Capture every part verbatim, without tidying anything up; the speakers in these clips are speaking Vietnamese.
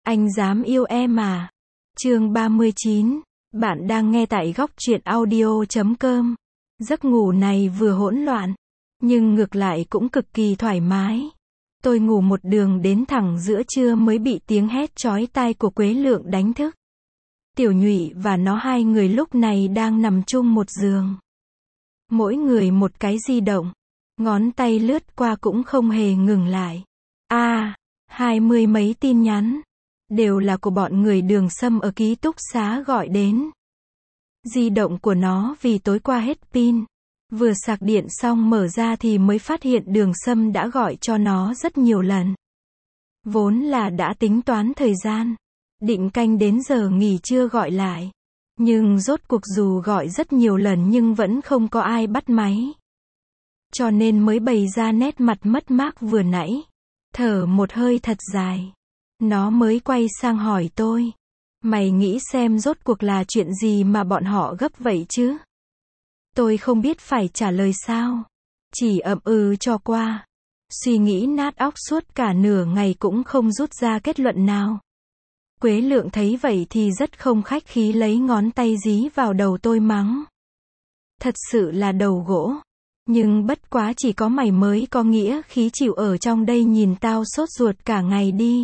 Anh dám yêu em à? Chương ba mươi chín. Bạn đang nghe tại góc truyện audio chấm com. Giấc ngủ này vừa hỗn loạn, nhưng ngược lại cũng cực kỳ thoải mái. Tôi ngủ một đường đến thẳng giữa trưa mới bị tiếng hét chói tai của Quế Lượng đánh thức. Tiểu Nhụy và nó hai người lúc này đang nằm chung một giường. Mỗi người một cái di động, ngón tay lướt qua cũng không hề ngừng lại. A, à, hai mươi mấy tin nhắn, đều là của bọn người Đường Sâm ở ký túc xá gọi đến. Di động của nó vì tối qua hết pin, vừa sạc điện xong mở ra thì mới phát hiện Đường Sâm đã gọi cho nó rất nhiều lần. Vốn là đã tính toán thời gian, định canh đến giờ nghỉ trưa gọi lại. Nhưng rốt cuộc dù gọi rất nhiều lần nhưng vẫn không có ai bắt máy. Cho nên mới bày ra nét mặt mất mát vừa nãy. Thở một hơi thật dài, nó mới quay sang hỏi tôi. Mày nghĩ xem rốt cuộc là chuyện gì mà bọn họ gấp vậy chứ? Tôi không biết phải trả lời sao. Chỉ ậm ừ cho qua. Suy nghĩ nát óc suốt cả nửa ngày cũng không rút ra kết luận nào. Quế Lượng thấy vậy thì rất không khách khí lấy ngón tay dí vào đầu tôi mắng. Thật sự là đầu gỗ. Nhưng bất quá chỉ có mày mới có nghĩa khí chịu ở trong đây nhìn tao sốt ruột cả ngày đi.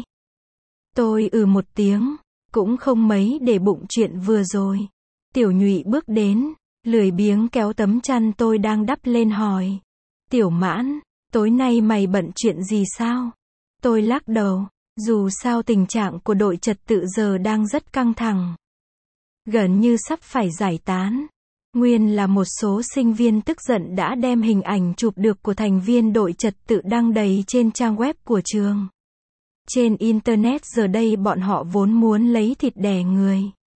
Tôi ừ một tiếng, cũng không mấy để bụng chuyện vừa rồi. Tiểu Nhụy bước đến, lười biếng kéo tấm chăn tôi đang đắp lên hỏi. Tiểu Mãn, tối nay mày bận chuyện gì sao? Tôi lắc đầu. Dù sao tình trạng của đội trật tự giờ đang rất căng thẳng. Gần như sắp phải giải tán. Nguyên là một số sinh viên tức giận đã đem hình ảnh chụp được của thành viên đội trật tự đăng đầy trên trang web của trường. Trên Internet giờ đây bọn họ vốn muốn lấy thịt đè người.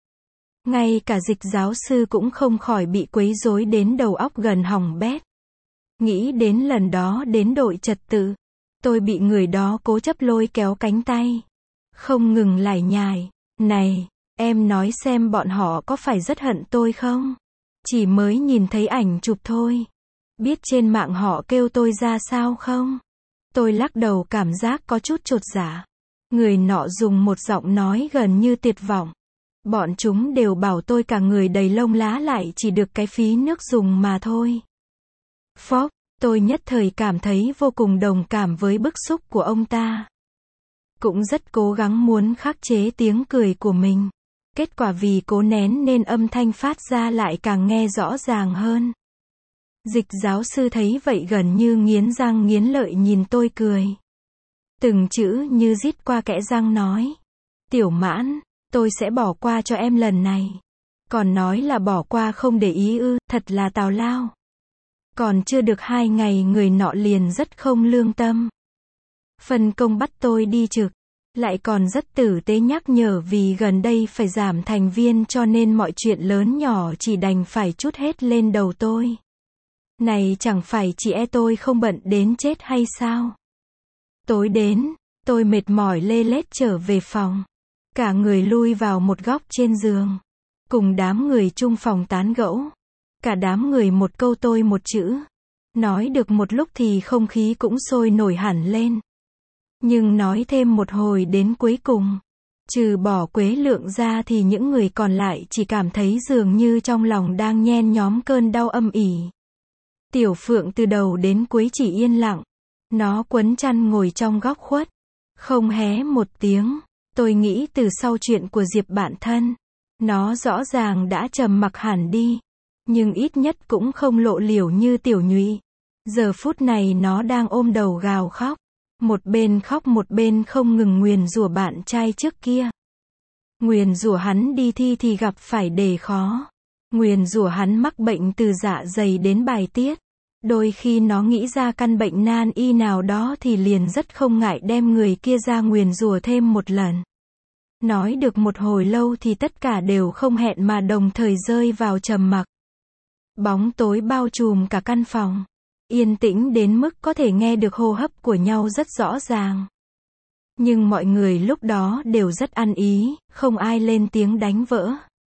Ngay cả Dịch giáo sư cũng không khỏi bị quấy rối đến đầu óc gần hỏng bét. Nghĩ đến lần đó đến đội trật tự. Tôi bị người đó cố chấp lôi kéo cánh tay. Không ngừng lải nhải. Này, em nói xem bọn họ có phải rất hận tôi không? Chỉ mới nhìn thấy ảnh chụp thôi. Biết trên mạng họ kêu tôi ra sao không? Tôi lắc đầu cảm giác có chút chột dạ. Người nọ dùng một giọng nói gần như tuyệt vọng. Bọn chúng đều bảo tôi cả người đầy lông lá lại chỉ được cái phí nước dùng mà thôi. Phốc. Tôi nhất thời cảm thấy vô cùng đồng cảm với bức xúc của ông ta. Cũng rất cố gắng muốn khắc chế tiếng cười của mình. Kết quả vì cố nén nên âm thanh phát ra lại càng nghe rõ ràng hơn. Dịch giáo sư thấy vậy gần như nghiến răng nghiến lợi nhìn tôi cười. Từng chữ như rít qua kẽ răng nói. Tiểu Mãn, tôi sẽ bỏ qua cho em lần này. Còn nói là bỏ qua không để ý ư, thật là tào lao. Còn chưa được hai ngày người nọ liền rất không lương tâm. Phân công bắt tôi đi trực. Lại còn rất tử tế nhắc nhở vì gần đây phải giảm thành viên cho nên mọi chuyện lớn nhỏ chỉ đành phải trút hết lên đầu tôi. Này chẳng phải chị e tôi không bận đến chết hay sao? Tối đến, tôi mệt mỏi lê lết trở về phòng. Cả người lui vào một góc trên giường. Cùng đám người chung phòng tán gẫu. Cả đám người một câu tôi một chữ. Nói được một lúc thì không khí cũng sôi nổi hẳn lên. Nhưng nói thêm một hồi đến cuối cùng. Trừ bỏ Quế Lượng ra thì những người còn lại chỉ cảm thấy dường như trong lòng đang nhen nhóm cơn đau âm ỉ. Tiểu Phượng từ đầu đến cuối chỉ yên lặng. Nó quấn chăn ngồi trong góc khuất. Không hé một tiếng. Tôi nghĩ từ sau chuyện của Diệp bạn thân. Nó rõ ràng đã trầm mặc hẳn đi. Nhưng ít nhất cũng không lộ liễu như Tiểu Nhụy. Giờ phút này nó đang ôm đầu gào khóc. Một bên khóc một bên không ngừng nguyền rủa bạn trai trước kia. Nguyền rủa hắn đi thi thì gặp phải đề khó. Nguyền rủa hắn mắc bệnh từ dạ dày đến bài tiết. Đôi khi nó nghĩ ra căn bệnh nan y nào đó thì liền rất không ngại đem người kia ra nguyền rủa thêm một lần. Nói được một hồi lâu thì tất cả đều không hẹn mà đồng thời rơi vào trầm mặc. Bóng tối bao trùm cả căn phòng. Yên tĩnh đến mức có thể nghe được hô hấp của nhau rất rõ ràng. Nhưng mọi người lúc đó đều rất ăn ý, không ai lên tiếng đánh vỡ.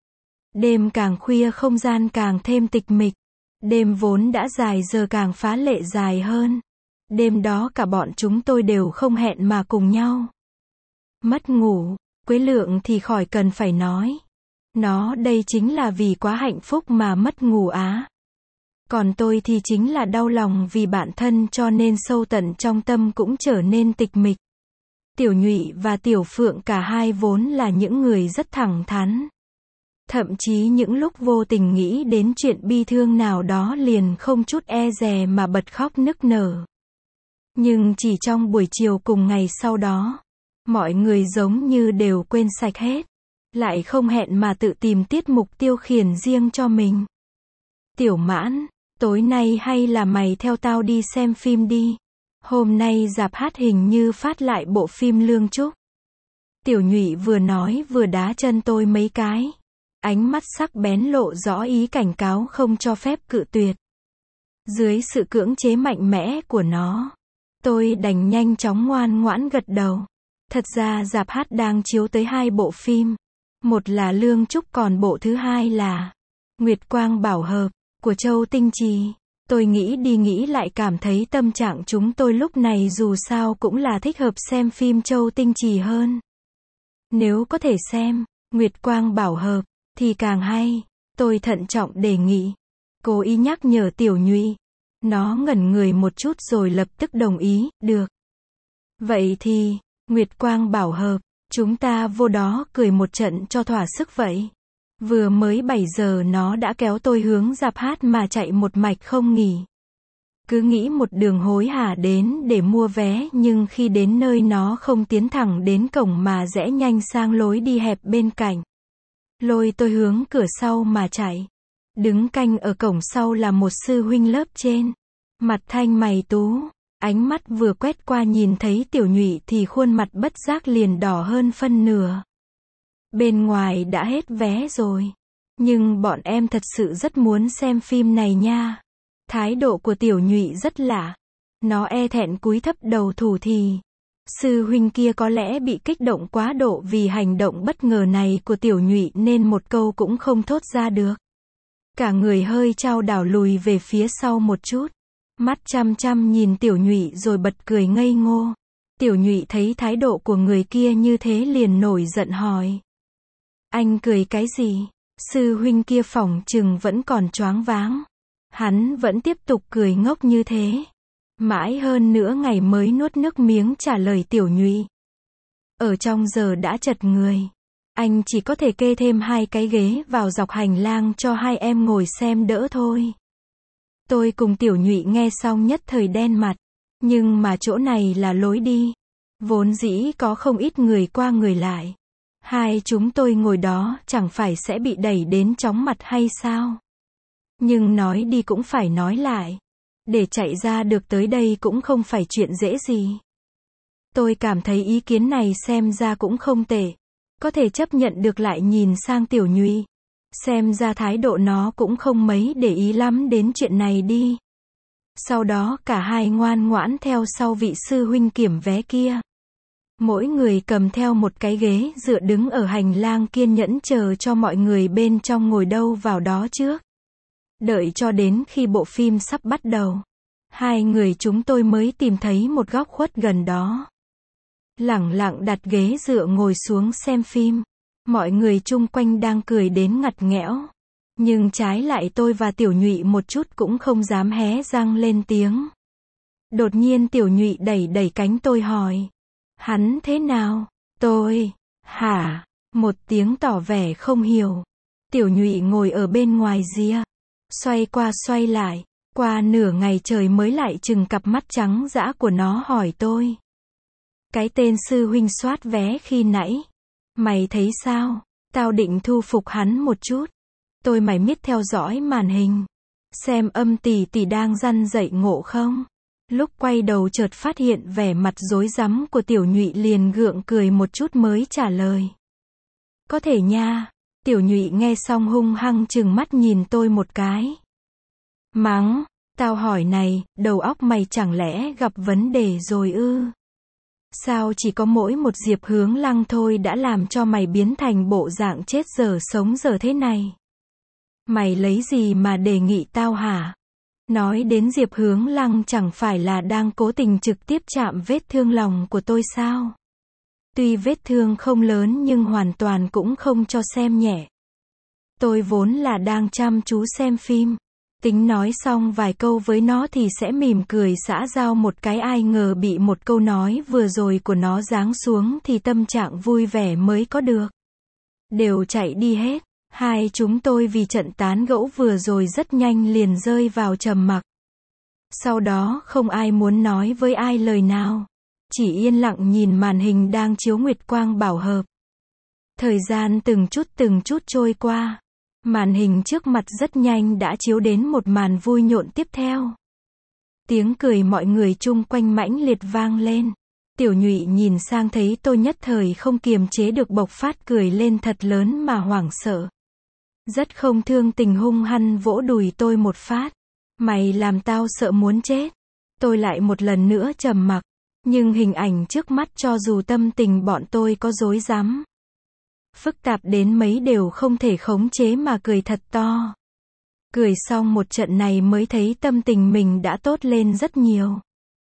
Đêm càng khuya không gian càng thêm tịch mịch. Đêm vốn đã dài giờ càng phá lệ dài hơn. Đêm đó cả bọn chúng tôi đều không hẹn mà cùng nhau mất ngủ. Quế Lượng thì khỏi cần phải nói. Nó đây chính là vì quá hạnh phúc mà mất ngủ á. Còn tôi thì chính là đau lòng vì bạn thân cho nên sâu tận trong tâm cũng trở nên tịch mịch. Tiểu Nhụy và Tiểu Phượng cả hai vốn là những người rất thẳng thắn. Thậm chí những lúc vô tình nghĩ đến chuyện bi thương nào đó liền không chút e dè mà bật khóc nức nở. Nhưng chỉ trong buổi chiều cùng ngày sau đó, mọi người giống như đều quên sạch hết. Lại không hẹn mà tự tìm tiết mục tiêu khiển riêng cho mình. Tiểu Mãn, tối nay hay là mày theo tao đi xem phim đi. Hôm nay rạp hát hình như phát lại bộ phim Lương Trúc. Tiểu Nhụy vừa nói vừa đá chân tôi mấy cái. Ánh mắt sắc bén lộ rõ ý cảnh cáo không cho phép cự tuyệt. Dưới sự cưỡng chế mạnh mẽ của nó, tôi đành nhanh chóng ngoan ngoãn gật đầu. Thật ra rạp hát đang chiếu tới hai bộ phim. Một là Lương Trúc còn bộ thứ hai là Nguyệt Quang Bảo Hợp của Châu Tinh Trì. Tôi nghĩ đi nghĩ lại cảm thấy tâm trạng chúng tôi lúc này dù sao cũng là thích hợp xem phim Châu Tinh Trì hơn. Nếu có thể xem Nguyệt Quang Bảo Hợp thì càng hay. Tôi thận trọng đề nghị. Cố ý nhắc nhở Tiểu Nhụy. Nó ngẩn người một chút rồi lập tức đồng ý, được. Vậy thì, Nguyệt Quang Bảo Hợp, chúng ta vô đó cười một trận cho thỏa sức vậy. Vừa mới bảy giờ nó đã kéo tôi hướng rạp hát mà chạy một mạch không nghỉ. Cứ nghĩ một đường hối hả đến để mua vé nhưng khi đến nơi nó không tiến thẳng đến cổng mà rẽ nhanh sang lối đi hẹp bên cạnh. Lôi tôi hướng cửa sau mà chạy. Đứng canh ở cổng sau là một sư huynh lớp trên. Mặt thanh mày tú. Ánh mắt vừa quét qua nhìn thấy Tiểu Nhụy thì khuôn mặt bất giác liền đỏ hơn phân nửa. Bên ngoài đã hết vé rồi. Nhưng bọn em thật sự rất muốn xem phim này nha. Thái độ của Tiểu Nhụy rất lạ. Nó e thẹn cúi thấp đầu thủ thì. Sư huynh kia có lẽ bị kích động quá độ vì hành động bất ngờ này của Tiểu Nhụy nên một câu cũng không thốt ra được. Cả người hơi chao đảo lùi về phía sau một chút. Mắt chăm chăm nhìn Tiểu Nhụy rồi bật cười ngây ngô. Tiểu Nhụy thấy thái độ của người kia như thế liền nổi giận hỏi. Anh cười cái gì? Sư huynh kia phỏng chừng vẫn còn choáng váng. Hắn vẫn tiếp tục cười ngốc như thế. Mãi hơn nữa ngày mới nuốt nước miếng trả lời Tiểu Nhụy. Ở trong giờ đã chật người. Anh chỉ có thể kê thêm hai cái ghế vào dọc hành lang cho hai em ngồi xem đỡ thôi. Tôi cùng Tiểu Nhụy nghe xong nhất thời đen mặt. Nhưng mà chỗ này là lối đi. Vốn dĩ có không ít người qua người lại. Hai chúng tôi ngồi đó chẳng phải sẽ bị đẩy đến chóng mặt hay sao? Nhưng nói đi cũng phải nói lại. Để chạy ra được tới đây cũng không phải chuyện dễ gì. Tôi cảm thấy ý kiến này xem ra cũng không tệ. Có thể chấp nhận được lại nhìn sang Tiểu Nhụy. Xem ra thái độ nó cũng không mấy để ý lắm đến chuyện này đi. Sau đó cả hai ngoan ngoãn theo sau vị sư huynh kiểm vé kia. Mỗi người cầm theo một cái ghế dựa đứng ở hành lang kiên nhẫn chờ cho mọi người bên trong ngồi đâu vào đó trước. Đợi cho đến khi bộ phim sắp bắt đầu. Hai người chúng tôi mới tìm thấy một góc khuất gần đó. Lẳng lặng đặt ghế dựa ngồi xuống xem phim. Mọi người chung quanh đang cười đến ngặt nghẽo. Nhưng trái lại tôi và Tiểu Nhụy một chút cũng không dám hé răng lên tiếng. Đột nhiên Tiểu Nhụy đẩy đẩy cánh tôi hỏi. Hắn thế nào? Tôi, hả? Một tiếng tỏ vẻ không hiểu. Tiểu Nhụy ngồi ở bên ngoài ria. Xoay qua xoay lại. Qua nửa ngày trời mới lại chừng cặp mắt trắng dã của nó hỏi tôi. Cái tên sư huynh soát vé khi nãy. Mày thấy sao? Tao định thu phục hắn một chút. Tôi mải miết theo dõi màn hình. Xem âm tỷ tỷ đang răn dậy ngộ không? Lúc quay đầu chợt phát hiện vẻ mặt rối rắm của Tiểu Nhụy liền gượng cười một chút mới trả lời. Có thể nha. Tiểu Nhụy nghe xong hung hăng chừng mắt nhìn tôi một cái. Mắng, tao hỏi này, đầu óc mày chẳng lẽ gặp vấn đề rồi ư? Sao chỉ có mỗi một Diệp Hướng Lăng thôi đã làm cho mày biến thành bộ dạng chết dở sống dở thế này? Mày lấy gì mà đề nghị tao hả? Nói đến Diệp Hướng Lăng chẳng phải là đang cố tình trực tiếp chạm vết thương lòng của tôi sao? Tuy vết thương không lớn nhưng hoàn toàn cũng không cho xem nhẹ. Tôi vốn là đang chăm chú xem phim. Tính nói xong vài câu với nó thì sẽ mỉm cười xã giao một cái, ai ngờ bị một câu nói vừa rồi của nó giáng xuống thì tâm trạng vui vẻ mới có được đều chạy đi hết. Hai chúng tôi vì trận tán gẫu vừa rồi rất nhanh liền rơi vào trầm mặc. Sau đó không ai muốn nói với ai lời nào. Chỉ yên lặng nhìn màn hình đang chiếu nguyệt quang bảo hợp. Thời gian từng chút từng chút trôi qua. Màn hình trước mặt rất nhanh đã chiếu đến một màn vui nhộn tiếp theo. Tiếng cười mọi người chung quanh mãnh liệt vang lên. Tiểu Nhụy nhìn sang thấy tôi nhất thời không kiềm chế được bộc phát cười lên thật lớn mà hoảng sợ. Rất không thương tình hung hăng vỗ đùi tôi một phát. Mày làm tao sợ muốn chết. Tôi lại một lần nữa trầm mặc. Nhưng hình ảnh trước mắt cho dù tâm tình bọn tôi có rối rắm, phức tạp đến mấy đều không thể khống chế mà cười thật to. Cười xong một trận này mới thấy tâm tình mình đã tốt lên rất nhiều.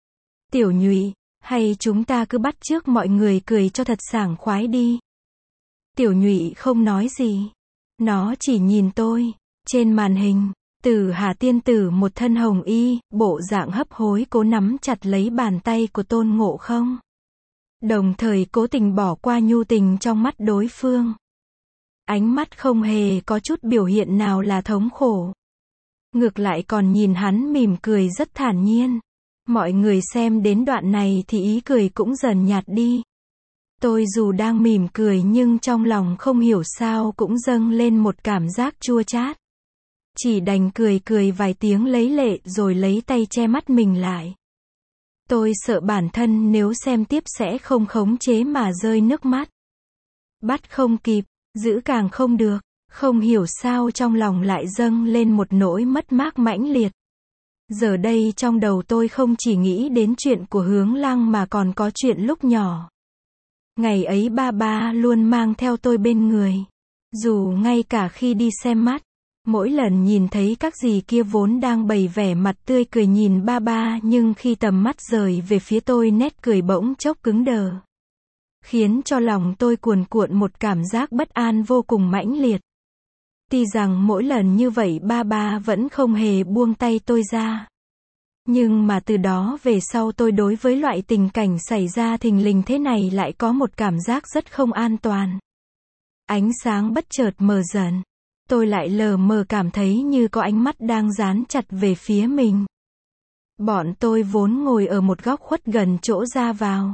Tiểu Nhụy, hay chúng ta cứ bắt chước mọi người cười cho thật sảng khoái đi. Tiểu Nhụy không nói gì. Nó chỉ nhìn tôi. Trên màn hình, Tử Hà tiên tử một thân hồng y, bộ dạng hấp hối cố nắm chặt lấy bàn tay của Tôn Ngộ Không. Đồng thời cố tình bỏ qua nhu tình trong mắt đối phương. Ánh mắt không hề có chút biểu hiện nào là thống khổ. Ngược lại còn nhìn hắn mỉm cười rất thản nhiên. Mọi người xem đến đoạn này thì ý cười cũng dần nhạt đi. Tôi dù đang mỉm cười nhưng trong lòng không hiểu sao cũng dâng lên một cảm giác chua chát. Chỉ đành cười cười vài tiếng lấy lệ rồi lấy tay che mắt mình lại. Tôi sợ bản thân nếu xem tiếp sẽ không khống chế mà rơi nước mắt. Bắt không kịp, giữ càng không được, không hiểu sao trong lòng lại dâng lên một nỗi mất mát mãnh liệt. Giờ đây trong đầu tôi không chỉ nghĩ đến chuyện của Hướng Lăng mà còn có chuyện lúc nhỏ. Ngày ấy ba ba luôn mang theo tôi bên người. Dù ngay cả khi đi xem mắt, mỗi lần nhìn thấy các dì kia vốn đang bày vẻ mặt tươi cười nhìn ba ba nhưng khi tầm mắt rời về phía tôi nét cười bỗng chốc cứng đờ. Khiến cho lòng tôi cuồn cuộn một cảm giác bất an vô cùng mãnh liệt. Tuy rằng mỗi lần như vậy ba ba vẫn không hề buông tay tôi ra. Nhưng mà từ đó về sau tôi đối với loại tình cảnh xảy ra thình lình thế này lại có một cảm giác rất không an toàn. Ánh sáng bất chợt mờ dần. Tôi lại lờ mờ cảm thấy như có ánh mắt đang dán chặt về phía mình. Bọn tôi vốn ngồi ở một góc khuất gần chỗ ra vào.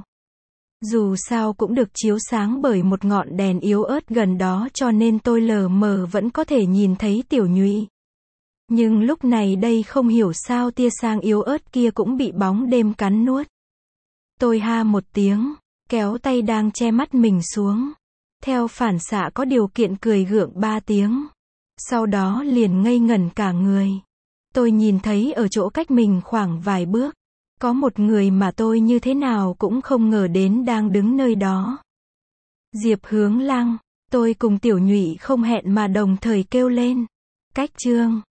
Dù sao cũng được chiếu sáng bởi một ngọn đèn yếu ớt gần đó cho nên tôi lờ mờ vẫn có thể nhìn thấy Tiểu Nhụy. Nhưng lúc này đây không hiểu sao tia sáng yếu ớt kia cũng bị bóng đêm cắn nuốt. Tôi ha một tiếng, kéo tay đang che mắt mình xuống. Theo phản xạ có điều kiện cười gượng ba tiếng. Sau đó liền ngây ngẩn cả người. Tôi nhìn thấy ở chỗ cách mình khoảng vài bước, có một người mà tôi như thế nào cũng không ngờ đến đang đứng nơi đó. Diệp Hướng Lăng, tôi cùng Tiểu Nhụy không hẹn mà đồng thời kêu lên. Cách chương